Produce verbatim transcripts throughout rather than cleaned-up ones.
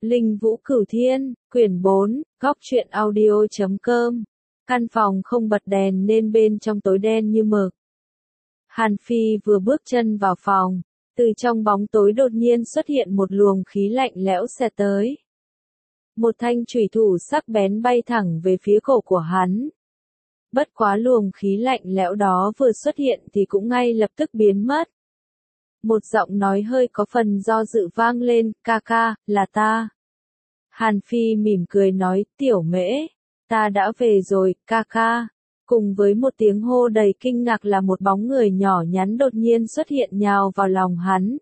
Linh Vũ Cửu Thiên, quyển bốn, góc truyện audio chấm com. Căn phòng không bật đèn nên bên trong tối đen như mực. Hàn Phi vừa bước chân vào phòng, từ trong bóng tối đột nhiên xuất hiện một luồng khí lạnh lẽo xẹt tới. Một thanh chủy thủ sắc bén bay thẳng về phía cổ của hắn. Bất quá luồng khí lạnh lẽo đó vừa xuất hiện thì cũng ngay lập tức biến mất. Một giọng nói hơi có phần do dự vang lên, ca ca, là ta. Hàn Phi mỉm cười nói, tiểu mễ, ta đã về rồi, ca ca. Cùng với một tiếng hô đầy kinh ngạc là một bóng người nhỏ nhắn đột nhiên xuất hiện nhào vào lòng hắn.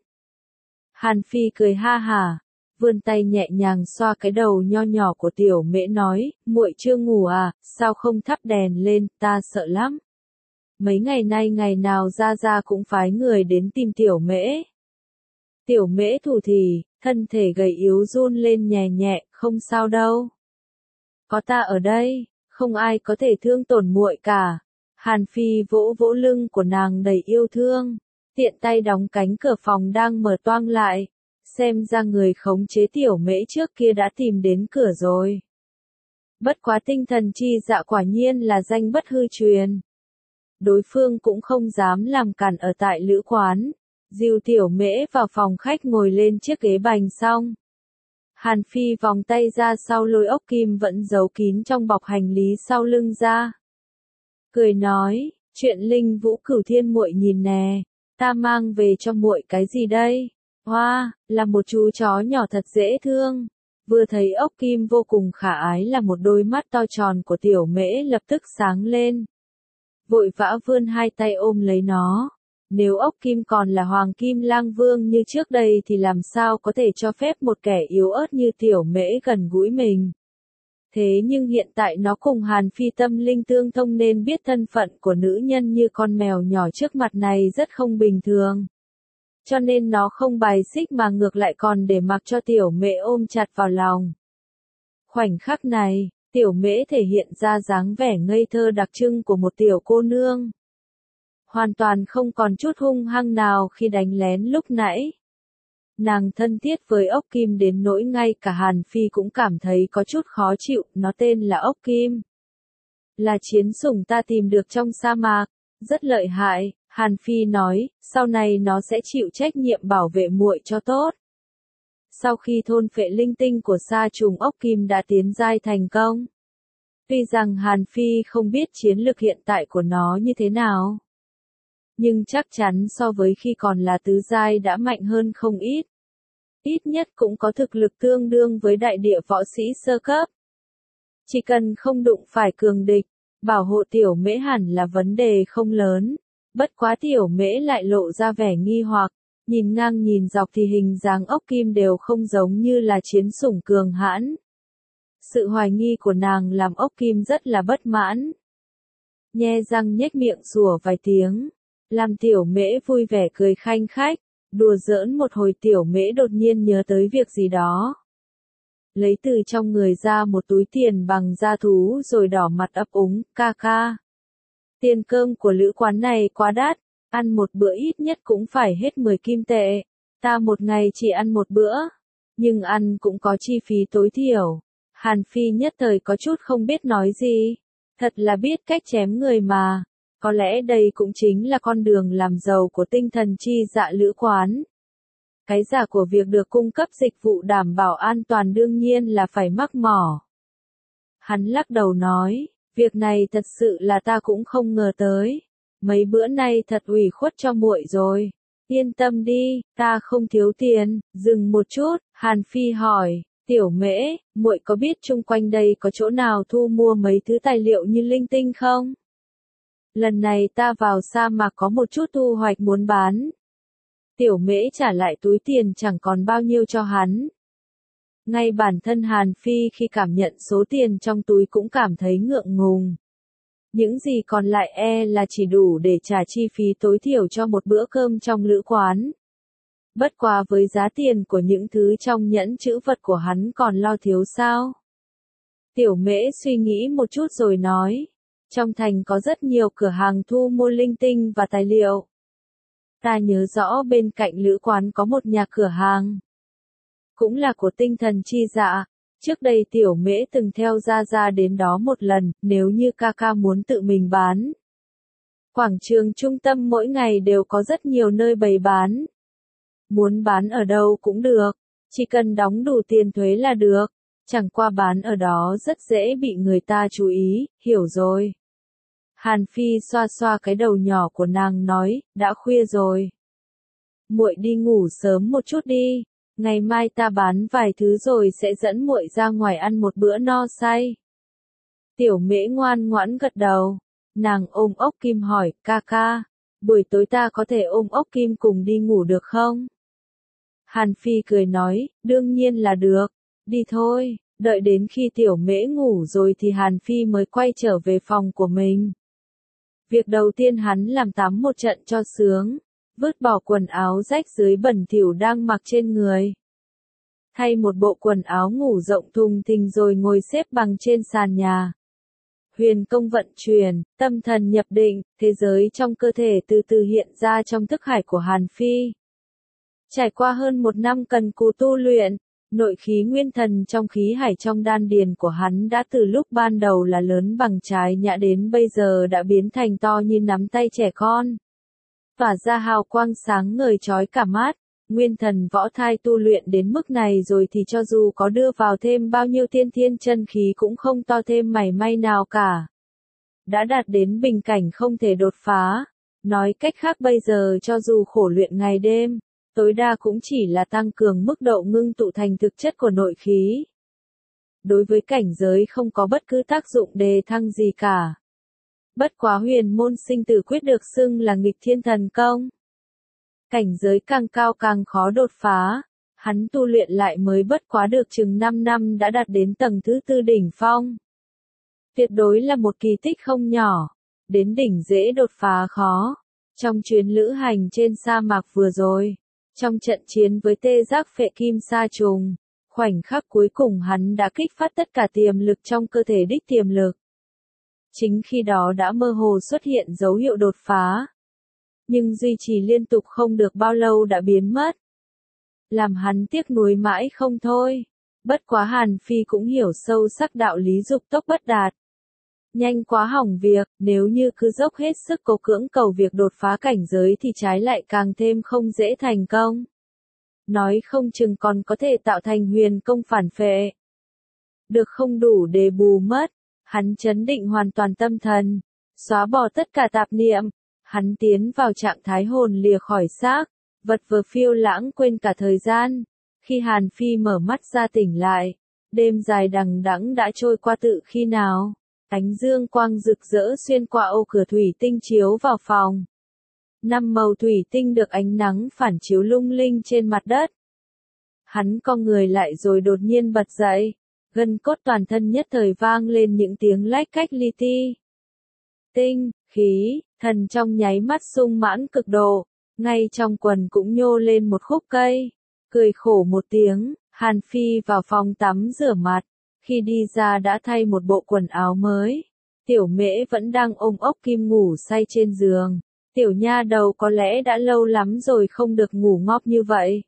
Hàn Phi cười ha hả, vươn tay nhẹ nhàng xoa cái đầu nho nhỏ của tiểu mễ nói, muội chưa ngủ à, sao không thắp đèn lên, ta sợ lắm. Mấy ngày nay ngày nào ra ra cũng phái người đến tìm tiểu mễ. Tiểu mễ thủ thỉ, thân thể gầy yếu run lên nhẹ nhẹ, không sao đâu. Có ta ở đây, không ai có thể thương tổn muội cả. Hàn Phi vỗ vỗ lưng của nàng đầy yêu thương, tiện tay đóng cánh cửa phòng đang mở toang lại. Xem ra người khống chế tiểu mễ trước kia đã tìm đến cửa rồi. Bất quá tinh thần chi dạ quả nhiên là danh bất hư truyền. Đối phương cũng không dám làm cản ở tại lữ quán. Dìu tiểu mễ vào phòng khách ngồi lên chiếc ghế bành xong. Hàn Phi vòng tay ra sau lôi ốc kim vẫn giấu kín trong bọc hành lý sau lưng ra. Cười nói, chuyện Linh Vũ Cửu Thiên muội nhìn nè, ta mang về cho muội cái gì đây? Hoa, wow, là một chú chó nhỏ thật dễ thương. Vừa thấy ốc kim vô cùng khả ái là một đôi mắt to tròn của tiểu mễ lập tức sáng lên. Vội vã vươn hai tay ôm lấy nó. Nếu ốc kim còn là hoàng kim lang vương như trước đây thì làm sao có thể cho phép một kẻ yếu ớt như tiểu mễ gần gũi mình. Thế nhưng hiện tại nó cùng Hàn Phi tâm linh tương thông nên biết thân phận của nữ nhân như con mèo nhỏ trước mặt này rất không bình thường. Cho nên nó không bài xích mà ngược lại còn để mặc cho tiểu mễ ôm chặt vào lòng. Khoảnh khắc này, tiểu mễ thể hiện ra dáng vẻ ngây thơ đặc trưng của một tiểu cô nương. Hoàn toàn không còn chút hung hăng nào khi đánh lén lúc nãy. Nàng thân thiết với ốc kim đến nỗi ngay cả Hàn Phi cũng cảm thấy có chút khó chịu, nó tên là ốc kim. Là chiến sủng ta tìm được trong sa mạc, rất lợi hại, Hàn Phi nói, sau này nó sẽ chịu trách nhiệm bảo vệ muội cho tốt. Sau khi thôn phệ linh tinh của sa trùng ốc kim đã tiến giai thành công. Tuy rằng Hàn Phi không biết chiến lực hiện tại của nó như thế nào. Nhưng chắc chắn so với khi còn là tứ giai đã mạnh hơn không ít. Ít nhất cũng có thực lực tương đương với đại địa võ sĩ sơ cấp. Chỉ cần không đụng phải cường địch, bảo hộ tiểu mễ hẳn là vấn đề không lớn. Bất quá tiểu mễ lại lộ ra vẻ nghi hoặc, nhìn ngang nhìn dọc thì hình dáng ốc kim đều không giống như là chiến sủng cường hãn. Sự hoài nghi của nàng làm ốc kim rất là bất mãn. Nhe răng nhếch miệng rủa vài tiếng. Làm tiểu mễ vui vẻ cười khanh khách, đùa giỡn một hồi tiểu mễ đột nhiên nhớ tới việc gì đó. Lấy từ trong người ra một túi tiền bằng da thú rồi đỏ mặt ấp úng, ca ca. Tiền cơm của lữ quán này quá đắt, ăn một bữa ít nhất cũng phải hết mười kim tệ. Ta một ngày chỉ ăn một bữa, nhưng ăn cũng có chi phí tối thiểu. Hàn Phi nhất thời có chút không biết nói gì, thật là biết cách chém người mà. Có lẽ đây cũng chính là con đường làm giàu của tinh thần chi dạ lữ quán. Cái giả của việc được cung cấp dịch vụ đảm bảo an toàn đương nhiên là phải mắc mỏ. Hắn lắc đầu nói, việc này thật sự là ta cũng không ngờ tới. Mấy bữa nay thật ủy khuất cho muội rồi. Yên tâm đi, ta không thiếu tiền. Dừng một chút, Hàn Phi hỏi, tiểu mễ, muội có biết chung quanh đây có chỗ nào thu mua mấy thứ tài liệu như linh tinh không? Lần này ta vào sa mạc có một chút thu hoạch muốn bán. Tiểu mễ trả lại túi tiền chẳng còn bao nhiêu cho hắn. Ngay bản thân Hàn Phi khi cảm nhận số tiền trong túi cũng cảm thấy ngượng ngùng. Những gì còn lại e là chỉ đủ để trả chi phí tối thiểu cho một bữa cơm trong lữ quán. Bất quá với giá tiền của những thứ trong nhẫn trữ vật của hắn còn lo thiếu sao? Tiểu mễ suy nghĩ một chút rồi nói. Trong thành có rất nhiều cửa hàng thu mua linh tinh và tài liệu. Ta nhớ rõ bên cạnh lữ quán có một nhà cửa hàng. cũng là của tinh thần chi dạ. Trước đây tiểu mễ từng theo Gia Gia đến đó một lần, nếu như ca ca muốn tự mình bán. Quảng trường trung tâm mỗi ngày đều có rất nhiều nơi bày bán. Muốn bán ở đâu cũng được, chỉ cần đóng đủ tiền thuế là được, chẳng qua bán ở đó rất dễ bị người ta chú ý, hiểu rồi. Hàn Phi xoa xoa cái đầu nhỏ của nàng nói, đã khuya rồi. Muội đi ngủ sớm một chút đi, ngày mai ta bán vài thứ rồi sẽ dẫn muội ra ngoài ăn một bữa no say. Tiểu mễ ngoan ngoãn gật đầu, nàng ôm ốc kim hỏi, ca ca, buổi tối ta có thể ôm ốc kim cùng đi ngủ được không? Hàn Phi cười nói, đương nhiên là được, đi thôi, đợi đến khi tiểu mễ ngủ rồi thì Hàn Phi mới quay trở về phòng của mình. Việc đầu tiên hắn làm tắm một trận cho sướng, vứt bỏ quần áo rách dưới bẩn thỉu đang mặc trên người. Thay một bộ quần áo ngủ rộng thùng thình rồi ngồi xếp bằng trên sàn nhà. Huyền công vận chuyển, tâm thần nhập định, thế giới trong cơ thể từ từ hiện ra trong thức hải của Hàn Phi. Trải qua hơn một năm cần cù tu luyện, nội khí nguyên thần trong khí hải trong đan điền của hắn đã từ lúc ban đầu là lớn bằng trái nhã đến bây giờ đã biến thành to như nắm tay trẻ con. Tỏa ra hào quang sáng ngời chói cả mắt, nguyên thần võ thai tu luyện đến mức này rồi thì cho dù có đưa vào thêm bao nhiêu thiên thiên chân khí cũng không to thêm mảy may nào cả. Đã đạt đến bình cảnh không thể đột phá, nói cách khác bây giờ cho dù khổ luyện ngày đêm, tối đa cũng chỉ là tăng cường mức độ ngưng tụ thành thực chất của nội khí. Đối với cảnh giới không có bất cứ tác dụng đề thăng gì cả. Bất quá huyền môn sinh tử quyết được xưng là nghịch thiên thần công. Cảnh giới càng cao càng khó đột phá, hắn tu luyện lại mới bất quá được chừng năm năm đã đạt đến tầng thứ tư đỉnh phong. Tuyệt đối là một kỳ tích không nhỏ, đến đỉnh dễ đột phá khó. Trong chuyến lữ hành trên sa mạc vừa rồi, trong trận chiến với tê giác phệ kim sa trùng, khoảnh khắc cuối cùng hắn đã kích phát tất cả tiềm lực trong cơ thể đích tiềm lực. Chính khi đó đã mơ hồ xuất hiện dấu hiệu đột phá. Nhưng duy trì liên tục không được bao lâu đã biến mất. Làm hắn tiếc nuối mãi không thôi. Bất quá Hàn Phi cũng hiểu sâu sắc đạo lý dục tốc bất đạt. Nhanh quá hỏng việc, nếu như cứ dốc hết sức cố cưỡng cầu việc đột phá cảnh giới thì trái lại càng thêm không dễ thành công. Nói không chừng còn có thể tạo thành huyền công phản phệ. Được không đủ để bù mất, hắn chấn định hoàn toàn tâm thần, xóa bỏ tất cả tạp niệm, hắn tiến vào trạng thái hồn lìa khỏi xác, vật vờ phiêu lãng quên cả thời gian. Khi Hàn Phi mở mắt ra tỉnh lại, đêm dài đằng đẵng đã trôi qua tự khi nào. Ánh dương quang rực rỡ xuyên qua ô cửa thủy tinh chiếu vào phòng. Năm màu thủy tinh được ánh nắng phản chiếu lung linh trên mặt đất. Hắn cong người lại rồi đột nhiên bật dậy, gân cốt toàn thân nhất thời vang lên những tiếng lách cách li ti. Tinh, khí, thần trong nháy mắt sung mãn cực độ, ngay trong quần cũng nhô lên một khúc cây. Cười khổ một tiếng, Hàn Phi vào phòng tắm rửa mặt. Khi đi ra đã thay một bộ quần áo mới. Tiểu mễ vẫn đang ôm ốc kim ngủ say trên giường. Tiểu nha đầu có lẽ đã lâu lắm rồi không được ngủ ngóp như vậy.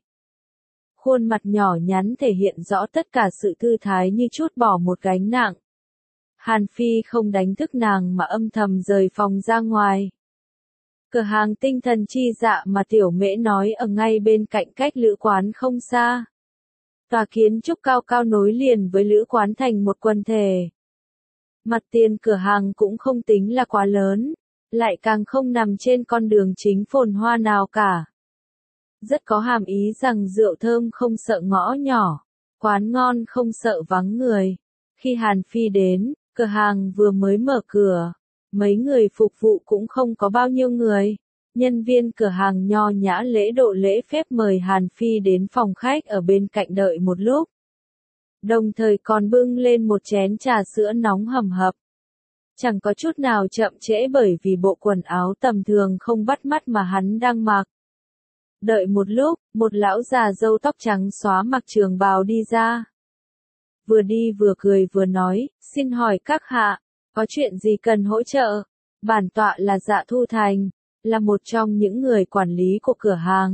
Khuôn mặt nhỏ nhắn thể hiện rõ tất cả sự thư thái như trút bỏ một gánh nặng. Hàn Phi không đánh thức nàng mà âm thầm rời phòng ra ngoài. Cửa hàng tinh thần chi dạ mà tiểu mễ nói ở ngay bên cạnh cách lữ quán không xa. Tòa kiến trúc cao cao nối liền với lữ quán thành một quần thể. Mặt tiền cửa hàng cũng không tính là quá lớn, lại càng không nằm trên con đường chính phồn hoa nào cả. Rất có hàm ý rằng rượu thơm không sợ ngõ nhỏ, quán ngon không sợ vắng người. Khi Hàn Phi đến, cửa hàng vừa mới mở cửa, mấy người phục vụ cũng không có bao nhiêu người. Nhân viên cửa hàng nho nhã lễ độ lễ phép mời Hàn Phi đến phòng khách ở bên cạnh đợi một lúc. Đồng thời còn bưng lên một chén trà sữa nóng hầm hập. Chẳng có chút nào chậm trễ bởi vì bộ quần áo tầm thường không bắt mắt mà hắn đang mặc. Đợi một lúc, một lão già râu tóc trắng xóa mặc trường bào đi ra. Vừa đi vừa cười vừa nói, xin hỏi các hạ, có chuyện gì cần hỗ trợ? Bản tọa là Dạ Thu Thành, là một trong những người quản lý của cửa hàng.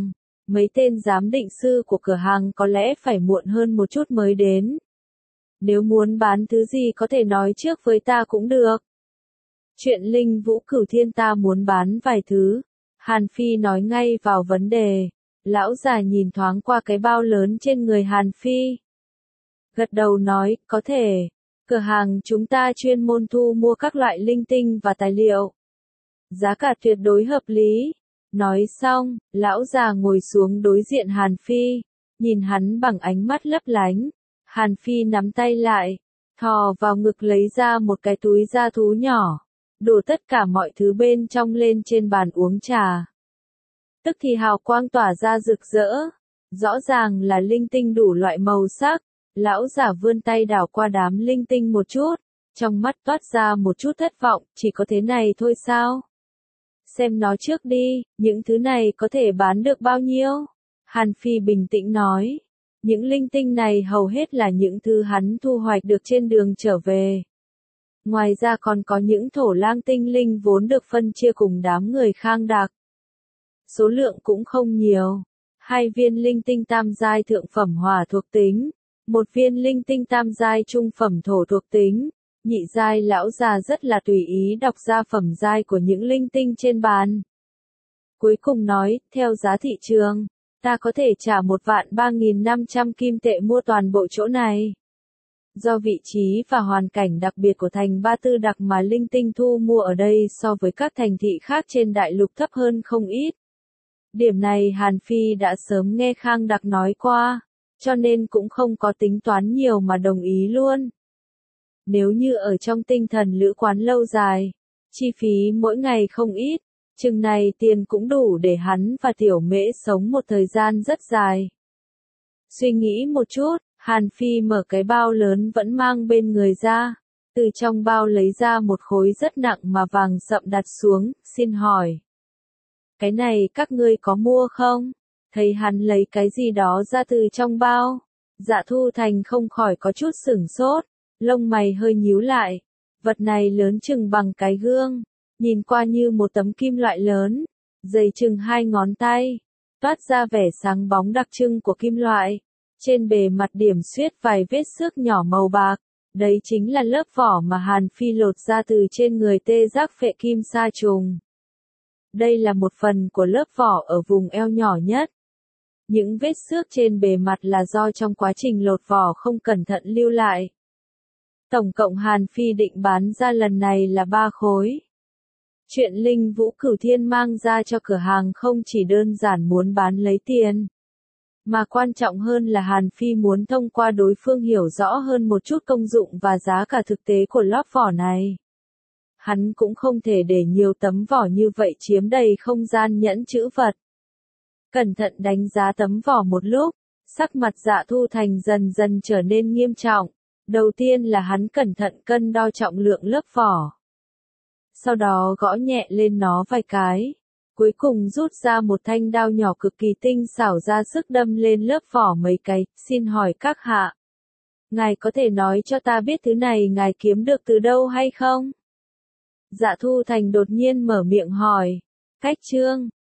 mấy tên giám định sư của cửa hàng có lẽ phải muộn hơn một chút mới đến. Nếu muốn bán thứ gì có thể nói trước với ta cũng được. Chuyện Linh Vũ Cửu Thiên ta muốn bán vài thứ. Hàn Phi nói ngay vào vấn đề. Lão già nhìn thoáng qua cái bao lớn trên người Hàn Phi. Gật đầu nói, có thể. Cửa hàng chúng ta chuyên môn thu mua các loại linh tinh và tài liệu. Giá cả tuyệt đối hợp lý. Nói xong, lão già ngồi xuống đối diện Hàn Phi, nhìn hắn bằng ánh mắt lấp lánh. Hàn Phi nắm tay lại, thò vào ngực lấy ra một cái túi da thú nhỏ, đổ tất cả mọi thứ bên trong lên trên bàn uống trà. Tức thì hào quang tỏa ra rực rỡ, rõ ràng là linh tinh đủ loại màu sắc. Lão giả vươn tay đảo qua đám linh tinh một chút, trong mắt toát ra một chút thất vọng, chỉ có thế này thôi sao? Xem nó trước đi, những thứ này có thể bán được bao nhiêu? Hàn Phi bình tĩnh nói, những linh tinh này hầu hết là những thứ hắn thu hoạch được trên đường trở về. Ngoài ra còn có những thổ lang tinh linh vốn được phân chia cùng đám người Khang Đạc. Số lượng cũng không nhiều, hai viên linh tinh tam giai thượng phẩm hỏa thuộc tính, một viên linh tinh tam giai trung phẩm thổ thuộc tính. Nhị giai lão già rất là tùy ý đọc ra phẩm giai của những linh tinh trên bàn. Cuối cùng nói, theo giá thị trường, ta có thể trả một vạn ba nghìn năm trăm kim tệ mua toàn bộ chỗ này. Do vị trí và hoàn cảnh đặc biệt của thành Ba Tư Đặc mà linh tinh thu mua ở đây so với các thành thị khác trên đại lục thấp hơn không ít. Điểm này Hàn Phi đã sớm nghe Khang Đặc nói qua, cho nên cũng không có tính toán nhiều mà đồng ý luôn. Nếu như ở trong tinh thần lữ quán lâu dài, chi phí mỗi ngày không ít, chừng này tiền cũng đủ để hắn và tiểu mễ sống một thời gian rất dài. Suy nghĩ một chút, Hàn Phi mở cái bao lớn vẫn mang bên người ra, từ trong bao lấy ra một khối rất nặng mà vàng sậm đặt xuống, xin hỏi. Cái này các ngươi có mua không? Thấy hắn lấy cái gì đó ra từ trong bao, Dạ Thu Thành không khỏi có chút sửng sốt. Lông mày hơi nhíu lại, vật này lớn chừng bằng cái gương, nhìn qua như một tấm kim loại lớn, dày chừng hai ngón tay, toát ra vẻ sáng bóng đặc trưng của kim loại. Trên bề mặt điểm xuyết vài vết xước nhỏ màu bạc, đấy chính là lớp vỏ mà Hàn Phi lột ra từ trên người tê giác phệ kim sa trùng. Đây là một phần của lớp vỏ ở vùng eo nhỏ nhất. Những vết xước trên bề mặt là do trong quá trình lột vỏ không cẩn thận lưu lại. Tổng cộng Hàn Phi định bán ra lần này là ba khối. Chuyện Linh Vũ Cửu Thiên mang ra cho cửa hàng không chỉ đơn giản muốn bán lấy tiền, mà quan trọng hơn là Hàn Phi muốn thông qua đối phương hiểu rõ hơn một chút công dụng và giá cả thực tế của lớp vỏ này. Hắn cũng không thể để nhiều tấm vỏ như vậy chiếm đầy không gian nhẫn trữ vật. Cẩn thận đánh giá tấm vỏ một lúc, sắc mặt Dạ Thu Thành dần dần trở nên nghiêm trọng. Đầu tiên là hắn cẩn thận cân đo trọng lượng lớp vỏ. Sau đó gõ nhẹ lên nó vài cái. Cuối cùng rút ra một thanh đao nhỏ cực kỳ tinh xảo ra sức đâm lên lớp vỏ mấy cái. Xin hỏi các hạ, ngài có thể nói cho ta biết thứ này ngài kiếm được từ đâu hay không? Dạ Thu Thành đột nhiên mở miệng hỏi. Cách chương